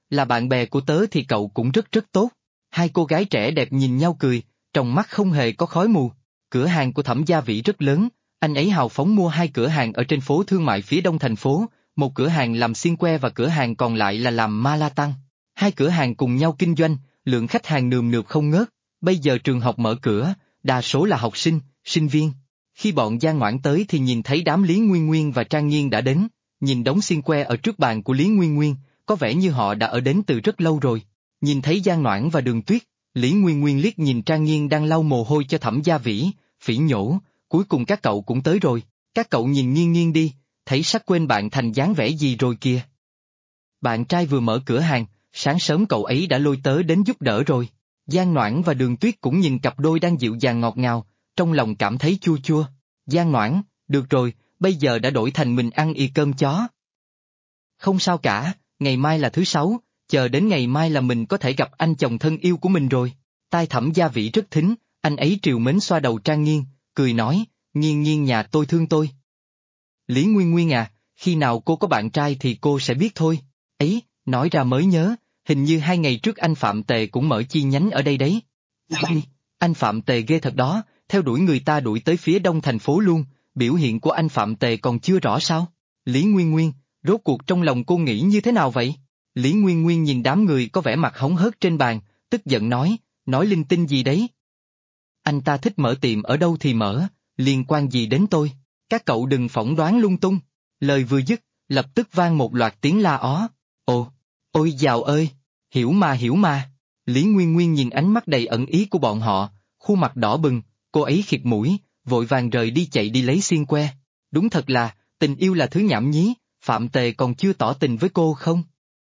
là bạn bè của tớ thì cậu cũng rất rất tốt. Hai cô gái trẻ đẹp nhìn nhau cười, trong mắt không hề có khói mù. Cửa hàng của Thẩm Gia Vĩ rất lớn, anh ấy hào phóng mua hai cửa hàng ở trên phố thương mại phía đông thành phố, một cửa hàng làm xiên que và cửa hàng còn lại là làm ma la tăng. Hai cửa hàng cùng nhau kinh doanh, lượng khách hàng nườm nượp không ngớt. Bây giờ trường học mở cửa, đa số là học sinh, sinh viên. Khi bọn Giang Ngoãn tới thì nhìn thấy đám Lý Nguyên Nguyên và Trang Nghiên đã đến, nhìn đống xiên que ở trước bàn của Lý Nguyên Nguyên, có vẻ như họ đã ở đến từ rất lâu rồi. Nhìn thấy Giang Noãn và Đường Tuyết, Lý Nguyên Nguyên liếc nhìn Trang Nghiên đang lau mồ hôi cho Thẩm Gia Vĩ, phỉ nhổ, cuối cùng các cậu cũng tới rồi, các cậu nhìn Nghiên Nghiên đi, thấy sắc quên bạn thành dáng vẻ gì rồi kìa. Bạn trai vừa mở cửa hàng, sáng sớm cậu ấy đã lôi tớ đến giúp đỡ rồi. Giang Noãn và Đường Tuyết cũng nhìn cặp đôi đang dịu dàng ngọt ngào, trong lòng cảm thấy chua chua. Giang Noãn, được rồi, bây giờ đã đổi thành mình ăn cơm chó. Không sao cả, ngày mai là thứ sáu, chờ đến ngày mai là mình có thể gặp anh chồng thân yêu của mình rồi. Tai Thẩm Gia Vĩ rất thính, anh ấy trìu mến xoa đầu Trang Nghiên, cười nói, Nghiên Nghiên nhà tôi thương tôi. Lý Nguyên Nguyên à, khi nào cô có bạn trai thì cô sẽ biết thôi. Ấy, nói ra mới nhớ, hình như 2 ngày trước anh Phạm Tề cũng mở chi nhánh ở đây đấy. Anh Phạm Tề ghê thật đó, theo đuổi người ta đuổi tới phía đông thành phố luôn, biểu hiện của anh Phạm Tề còn chưa rõ sao? Lý Nguyên Nguyên, rốt cuộc trong lòng cô nghĩ như thế nào vậy? Lý Nguyên Nguyên nhìn đám người có vẻ mặt hóng hớt trên bàn, tức giận nói linh tinh gì đấy? Anh ta thích mở tiệm ở đâu thì mở, liên quan gì đến tôi? Các cậu đừng phỏng đoán lung tung. Lời vừa dứt, lập tức vang một loạt tiếng la ó. Ồ, ôi dào ơi, hiểu mà. Lý Nguyên Nguyên nhìn ánh mắt đầy ẩn ý của bọn họ, khuôn mặt đỏ bừng, cô ấy khịt mũi, vội vàng rời đi chạy đi lấy xiên que. Đúng thật là, tình yêu là thứ nhảm nhí, Phạm Tề còn chưa tỏ tình với cô không?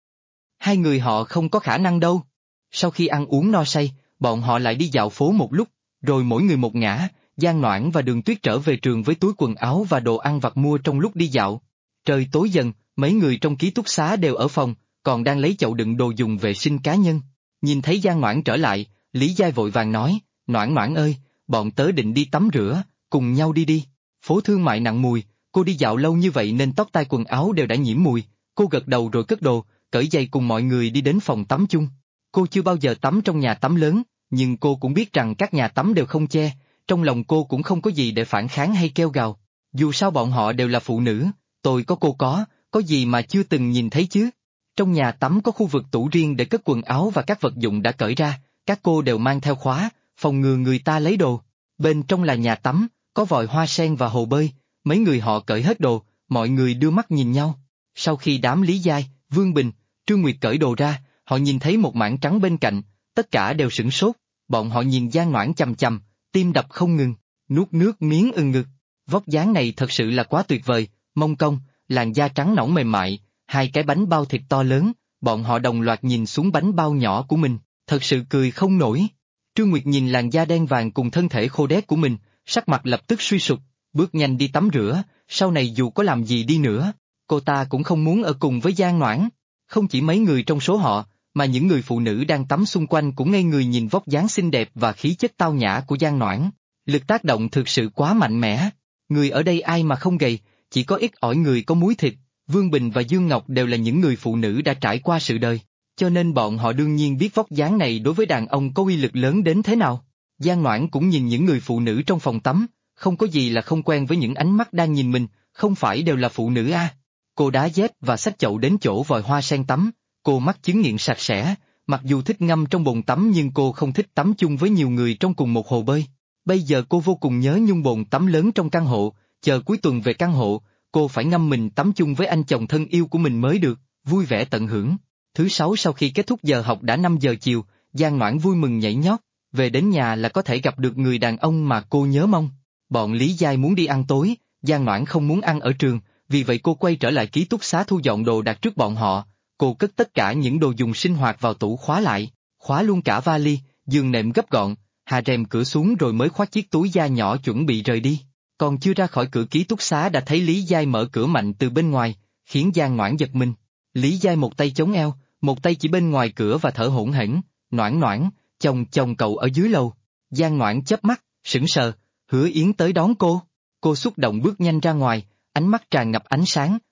Hai người họ không có khả năng đâu. Sau khi ăn uống no say, bọn họ lại đi dạo phố một lúc, rồi mỗi người một ngả, Giang Noãn và Đường Tuyết trở về trường với túi quần áo và đồ ăn vặt mua trong lúc đi dạo. Trời tối dần, mấy người trong ký túc xá đều ở phòng, còn đang lấy chậu đựng đồ dùng vệ sinh cá nhân. Nhìn thấy Giang Noãn trở lại, Lý Giai vội vàng nói, Noãn Noãn ơi, bọn tớ định đi tắm rửa, cùng nhau đi đi. Phố thương mại nặng mùi, cô đi dạo lâu như vậy nên tóc tai quần áo đều đã nhiễm mùi. Cô gật đầu rồi cất đồ, cởi giày cùng mọi người đi đến phòng tắm chung. Cô chưa bao giờ tắm trong nhà tắm lớn, nhưng cô cũng biết rằng các nhà tắm đều không che, trong lòng cô cũng không có gì để phản kháng hay kêu gào. Dù sao bọn họ đều là phụ nữ, tôi có cô có gì mà chưa từng nhìn thấy chứ. Trong nhà tắm có khu vực tủ riêng để cất quần áo và các vật dụng đã cởi ra, các cô đều mang theo khóa, phòng ngừa người ta lấy đồ. Bên trong là nhà tắm, có vòi hoa sen và hồ bơi, mấy người họ cởi hết đồ, mọi người đưa mắt nhìn nhau. Sau khi đám Lý Giai, Vương Bình, Trương Nguyệt cởi đồ ra, họ nhìn thấy một mảng trắng bên cạnh, tất cả đều sửng sốt, bọn họ nhìn Giang Noãn chằm chằm, tim đập không ngừng, nuốt nước miếng ngực. Vóc dáng này thật sự là quá tuyệt vời, mông cong, làn da trắng nõn mềm mại, hai cái bánh bao thịt to lớn, bọn họ đồng loạt nhìn xuống bánh bao nhỏ của mình, thật sự cười không nổi. Trương Nguyệt nhìn làn da đen vàng cùng thân thể khô đét của mình, sắc mặt lập tức suy sụp, bước nhanh đi tắm rửa, sau này dù có làm gì đi nữa, cô ta cũng không muốn ở cùng với Giang Noãn. Không chỉ mấy người trong số họ, mà những người phụ nữ đang tắm xung quanh cũng ngây người nhìn vóc dáng xinh đẹp và khí chất tao nhã của Giang Noãn. Lực tác động thực sự quá mạnh mẽ. Người ở đây ai mà không gầy, chỉ có ít ỏi người có múi thịt. Vương Bình và Dương Ngọc đều là những người phụ nữ đã trải qua sự đời, cho nên bọn họ đương nhiên biết vóc dáng này đối với đàn ông có uy lực lớn đến thế nào. Giang Noãn cũng nhìn những người phụ nữ trong phòng tắm, không có gì là không quen với những ánh mắt đang nhìn mình, không phải đều là phụ nữ à. Cô đá dép và xách chậu đến chỗ vòi hoa sen tắm, cô mắc chứng nghiện sạch sẽ, mặc dù thích ngâm trong bồn tắm nhưng cô không thích tắm chung với nhiều người trong cùng một hồ bơi. Bây giờ cô vô cùng nhớ nhung bồn tắm lớn trong căn hộ, chờ cuối tuần về căn hộ, cô phải ngâm mình tắm chung với anh chồng thân yêu của mình mới được, vui vẻ tận hưởng. Thứ sáu sau khi kết thúc giờ học đã 5 giờ chiều, Giang Noãn vui mừng nhảy nhót, về đến nhà là có thể gặp được người đàn ông mà cô nhớ mong. Bọn Lý Giai muốn đi ăn tối, Giang Noãn không muốn ăn ở trường, vì vậy cô quay trở lại ký túc xá thu dọn đồ đặt trước bọn họ. Cô cất tất cả những đồ dùng sinh hoạt vào tủ khóa lại, khóa luôn cả vali, giường nệm gấp gọn, hạ rèm cửa xuống rồi mới khoác chiếc túi da nhỏ chuẩn bị rời đi. Còn chưa ra khỏi cửa ký túc xá đã thấy Lý Giai mở cửa mạnh từ bên ngoài, khiến Giang Noãn giật mình. Lý Giai một tay chống eo, một tay chỉ bên ngoài cửa và thở hổn hển, Noãn Noãn, chồng cậu ở dưới lầu. Giang Noãn chớp mắt, sững sờ, Hứa Yến tới đón cô. Cô xúc động bước nhanh ra ngoài, ánh mắt tràn ngập ánh sáng,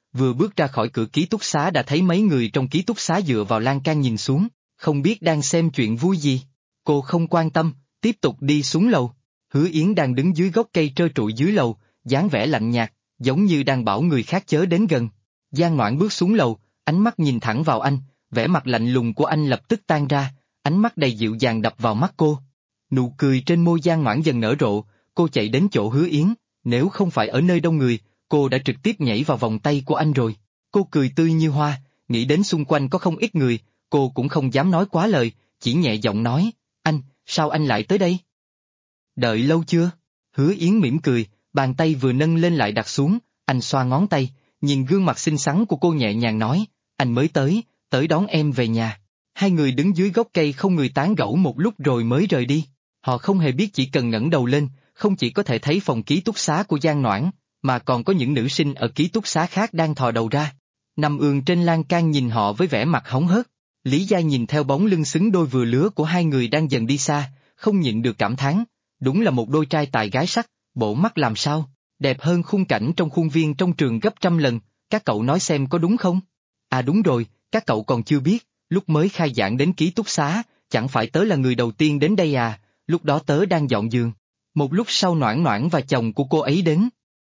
vừa bước ra khỏi cửa ký túc xá đã thấy mấy người trong ký túc xá dựa vào lan can nhìn xuống, không biết đang xem chuyện vui gì. Cô không quan tâm, tiếp tục đi xuống lầu. Hứa Yến đang đứng dưới gốc cây trơ trụi dưới lầu, dáng vẻ lạnh nhạt, giống như đang bảo người khác chớ đến gần. Giang Ngoãn bước xuống lầu, ánh mắt nhìn thẳng vào anh, vẻ mặt lạnh lùng của anh lập tức tan ra, ánh mắt đầy dịu dàng đập vào mắt cô. Nụ cười trên môi Giang Ngoãn dần nở rộ, cô chạy đến chỗ Hứa Yến, nếu không phải ở nơi đông người, cô đã trực tiếp nhảy vào vòng tay của anh rồi. Cô cười tươi như hoa, nghĩ đến xung quanh có không ít người, cô cũng không dám nói quá lời, chỉ nhẹ giọng nói, anh, sao anh lại tới đây? Đợi lâu chưa? Hứa Yến mỉm cười, bàn tay vừa nâng lên lại đặt xuống, anh xoa ngón tay, nhìn gương mặt xinh xắn của cô nhẹ nhàng nói, anh mới tới đón em về nhà. Hai người đứng dưới gốc cây không người tán gẫu một lúc rồi mới rời đi. Họ không hề biết chỉ cần ngẩng đầu lên, không chỉ có thể thấy phòng ký túc xá của Giang Noãn, mà còn có những nữ sinh ở ký túc xá khác đang thò đầu ra. Nằm ườn trên lan can nhìn họ với vẻ mặt hóng hớt. Lý Gia nhìn theo bóng lưng xứng đôi vừa lứa của hai người đang dần đi xa, không nhịn được cảm thán, đúng là một đôi trai tài gái sắc, bộ mắt làm sao, đẹp hơn khung cảnh trong khuôn viên trong trường gấp trăm lần, các cậu nói xem có đúng không? À đúng rồi, các cậu còn chưa biết, lúc mới khai giảng đến ký túc xá, chẳng phải tớ là người đầu tiên đến đây à, lúc đó tớ đang dọn giường. Một lúc sau Noãn Noãn và chồng của cô ấy đến.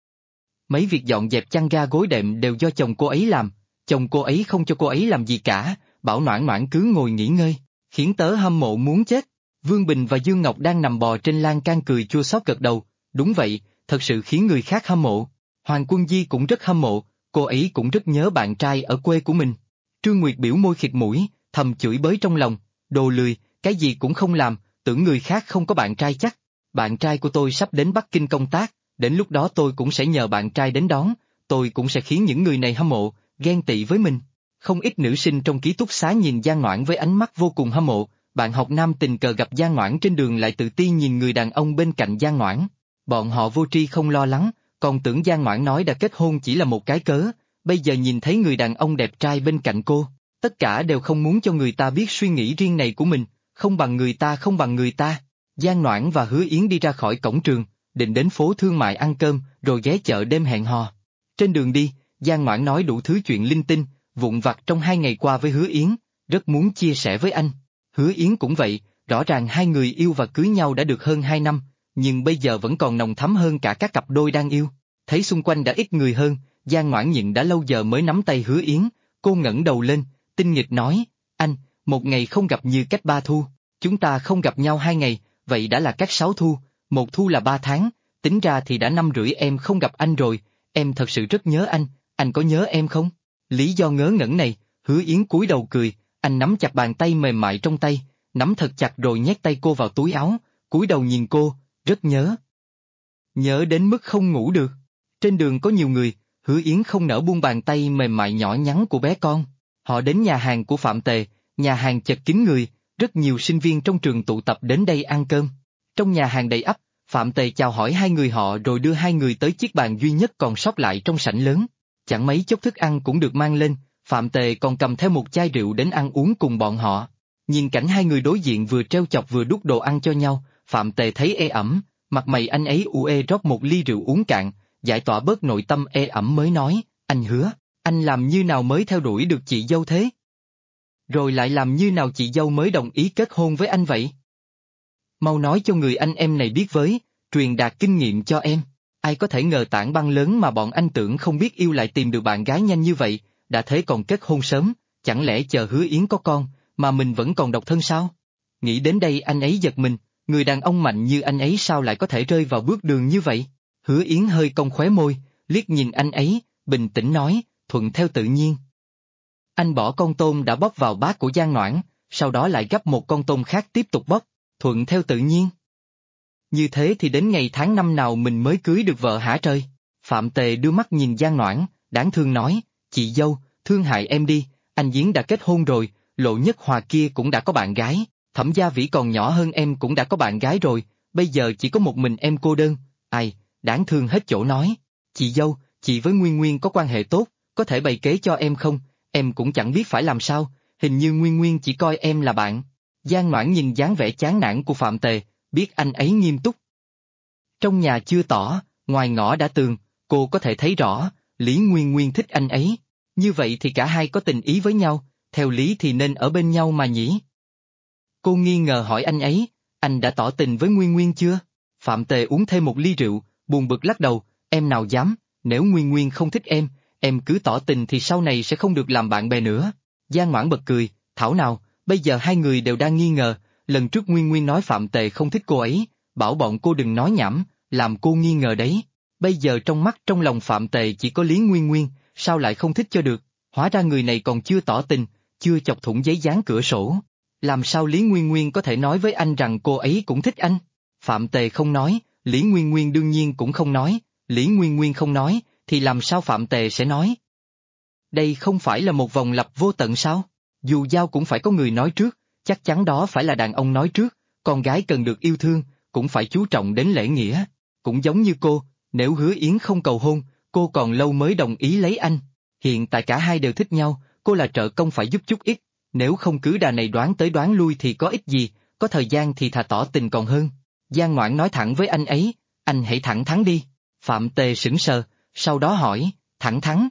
Mấy việc dọn dẹp chăn ga gối đệm đều do chồng cô ấy làm, chồng cô ấy không cho cô ấy làm gì cả, bảo Noãn Noãn cứ ngồi nghỉ ngơi, khiến tớ hâm mộ muốn chết. Vương Bình và Dương Ngọc đang nằm bò trên lan can cười chua xót gật đầu, đúng vậy, thật sự khiến người khác hâm mộ. Hoàng Quân Di cũng rất hâm mộ, cô ấy cũng rất nhớ bạn trai ở quê của mình. Trương Nguyệt biểu môi khịt mũi, thầm chửi bới trong lòng, đồ lười, cái gì cũng không làm, tưởng người khác không có bạn trai chắc. Bạn trai của tôi sắp đến Bắc Kinh công tác, đến lúc đó tôi cũng sẽ nhờ bạn trai đến đón, tôi cũng sẽ khiến những người này hâm mộ, ghen tị với mình. Không ít nữ sinh trong ký túc xá nhìn Giang Noãn với ánh mắt vô cùng hâm mộ, bạn học nam tình cờ gặp Giang Noãn trên đường lại tự ti nhìn người đàn ông bên cạnh Giang Noãn. Bọn họ vô tri không lo lắng, còn tưởng Giang Noãn nói đã kết hôn chỉ là một cái cớ, bây giờ nhìn thấy người đàn ông đẹp trai bên cạnh cô, tất cả đều không muốn cho người ta biết suy nghĩ riêng này của mình, không bằng người ta không bằng người ta. Giang Noãn và Hứa Yến đi ra khỏi cổng trường, định đến phố thương mại ăn cơm, rồi ghé chợ đêm hẹn hò. Trên đường đi, Giang Noãn nói đủ thứ chuyện linh tinh, vụn vặt trong 2 ngày qua với Hứa Yến, rất muốn chia sẻ với anh. Hứa Yến cũng vậy, rõ ràng hai người yêu và cưới nhau đã được hơn 2 năm, nhưng bây giờ vẫn còn nồng thắm hơn cả các cặp đôi đang yêu. Thấy xung quanh đã ít người hơn, Giang Noãn nhịn đã lâu giờ mới nắm tay Hứa Yến, cô ngẩng đầu lên, tinh nghịch nói, anh, một ngày không gặp như cách 3 thu, chúng ta không gặp nhau 2 ngày, vậy đã là cách 6 thu, 1 thu là 3 tháng, tính ra thì đã 5 rưỡi em không gặp anh rồi, em thật sự rất nhớ anh có nhớ em không? Lý do ngớ ngẩn này, Hứa Yến cúi đầu cười, anh nắm chặt bàn tay mềm mại trong tay, nắm thật chặt rồi nhét tay cô vào túi áo, cúi đầu nhìn cô, rất nhớ. Nhớ đến mức không ngủ được. Trên đường có nhiều người, Hứa Yến không nỡ buông bàn tay mềm mại nhỏ nhắn của bé con. Họ đến nhà hàng của Phạm Tề, nhà hàng chật kín người, rất nhiều sinh viên trong trường tụ tập đến đây ăn cơm. Trong nhà hàng đầy ắp, Phạm Tề chào hỏi hai người họ rồi đưa hai người tới chiếc bàn duy nhất còn sót lại trong sảnh lớn. Chẳng mấy chốc thức ăn cũng được mang lên, Phạm Tề còn cầm theo một chai rượu đến ăn uống cùng bọn họ. Nhìn cảnh hai người đối diện vừa trêu chọc vừa đút đồ ăn cho nhau, Phạm Tề thấy ê ẩm, mặt mày anh ấy uể rót một ly rượu uống cạn, giải tỏa bớt nội tâm ê ẩm mới nói, anh Hứa, anh làm như nào mới theo đuổi được chị dâu thế? Rồi lại làm như nào chị dâu mới đồng ý kết hôn với anh vậy? Mau nói cho người anh em này biết với, truyền đạt kinh nghiệm cho em. Ai có thể ngờ tảng băng lớn mà bọn anh tưởng không biết yêu lại tìm được bạn gái nhanh như vậy, đã thế còn kết hôn sớm, chẳng lẽ chờ Hứa Yến có con, mà mình vẫn còn độc thân sao? Nghĩ đến đây anh ấy giật mình, người đàn ông mạnh như anh ấy sao lại có thể rơi vào bước đường như vậy? Hứa Yến hơi cong khóe môi, liếc nhìn anh ấy, bình tĩnh nói, thuận theo tự nhiên. Anh bỏ con tôm đã bóc vào bát của Giang Noãn, sau đó lại gắp một con tôm khác tiếp tục bóc, thuận theo tự nhiên. Như thế thì đến ngày tháng năm nào mình mới cưới được vợ hả trời? Phạm Tề đưa mắt nhìn Giang Noãn, đáng thương nói, chị dâu, thương hại em đi, anh Diến đã kết hôn rồi, Lộ Nhất Hòa kia cũng đã có bạn gái, Thẩm Gia Vĩ còn nhỏ hơn em cũng đã có bạn gái rồi, bây giờ chỉ có một mình em cô đơn, ai, đáng thương hết chỗ nói. Chị dâu, chị với Nguyên Nguyên có quan hệ tốt, có thể bày kế cho em không? Em cũng chẳng biết phải làm sao, hình như Nguyên Nguyên chỉ coi em là bạn. Giang Noãn nhìn dáng vẻ chán nản của Phạm Tề, biết anh ấy nghiêm túc. Trong nhà chưa tỏ, ngoài ngõ đã tường, cô có thể thấy rõ, Lý Nguyên Nguyên thích anh ấy. Như vậy thì cả hai có tình ý với nhau, theo lý thì nên ở bên nhau mà nhỉ? Cô nghi ngờ hỏi anh ấy, anh đã tỏ tình với Nguyên Nguyên chưa? Phạm Tề uống thêm một ly rượu, buồn bực lắc đầu, em nào dám, nếu Nguyên Nguyên không thích em cứ tỏ tình thì sau này sẽ không được làm bạn bè nữa. Giang Ngoãn bật cười, thảo nào, bây giờ hai người đều đang nghi ngờ, lần trước Nguyên Nguyên nói Phạm Tề không thích cô ấy, bảo bọn cô đừng nói nhảm, làm cô nghi ngờ đấy. Bây giờ trong mắt trong lòng Phạm Tề chỉ có Lý Nguyên Nguyên, sao lại không thích cho được, hóa ra người này còn chưa tỏ tình, chưa chọc thủng giấy dán cửa sổ. Làm sao Lý Nguyên Nguyên có thể nói với anh rằng cô ấy cũng thích anh? Phạm Tề không nói, Lý Nguyên Nguyên đương nhiên cũng không nói, Lý Nguyên Nguyên không nói, thì làm sao Phạm Tề sẽ nói? Đây không phải là một vòng lặp vô tận sao? Dù giao cũng phải có người nói trước, chắc chắn đó phải là đàn ông nói trước, con gái cần được yêu thương, cũng phải chú trọng đến lễ nghĩa. Cũng giống như cô, nếu Hứa Yến không cầu hôn, cô còn lâu mới đồng ý lấy anh. Hiện tại cả hai đều thích nhau, cô là trợ công phải giúp chút ít, nếu không cứ đà này đoán tới đoán lui thì có ích gì, có thời gian thì thà tỏ tình còn hơn. Giang Ngoãn nói thẳng với anh ấy, anh hãy thẳng thắn đi. Phạm Tề sững sờ, sau đó hỏi, thẳng thắn?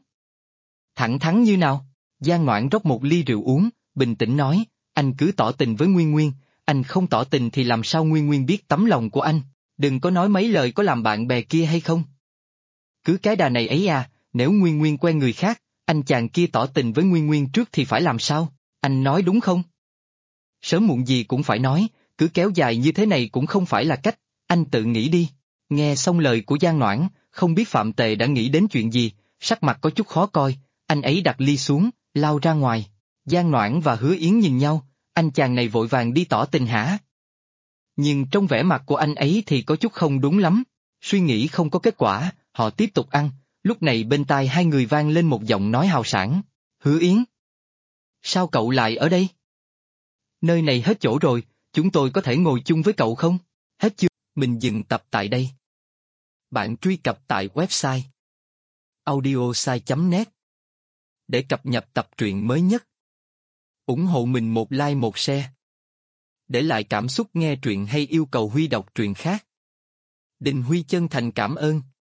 Thẳng thắn như nào? Giang Ngoãn rót một ly rượu uống, bình tĩnh nói, anh cứ tỏ tình với Nguyên Nguyên, anh không tỏ tình thì làm sao Nguyên Nguyên biết tấm lòng của anh, đừng có nói mấy lời có làm bạn bè kia hay không. Cứ cái đà này ấy à, nếu Nguyên Nguyên quen người khác, anh chàng kia tỏ tình với Nguyên Nguyên trước thì phải làm sao, anh nói đúng không? Sớm muộn gì cũng phải nói, cứ kéo dài như thế này cũng không phải là cách, anh tự nghĩ đi. Nghe xong lời của Giang Ngoãn, không biết Phạm Tề đã nghĩ đến chuyện gì, sắc mặt có chút khó coi, anh ấy đặt ly xuống, lao ra ngoài. Giang Ngoãn và Hứa Yến nhìn nhau, anh chàng này vội vàng đi tỏ tình hả? Nhưng trong vẻ mặt của anh ấy thì có chút không đúng lắm, suy nghĩ không có kết quả, họ tiếp tục ăn, lúc này bên tai hai người vang lên một giọng nói hào sảng, Hứa Yến. Sao cậu lại ở đây? Nơi này hết chỗ rồi, chúng tôi có thể ngồi chung với cậu không? Hết chưa? Mình dừng tập tại đây. Bạn truy cập tại website audiosai.net để cập nhật tập truyện mới nhất. Ủng hộ mình một like một share. Để lại cảm xúc nghe truyện hay yêu cầu Huy đọc truyện khác. Đình Huy chân thành cảm ơn.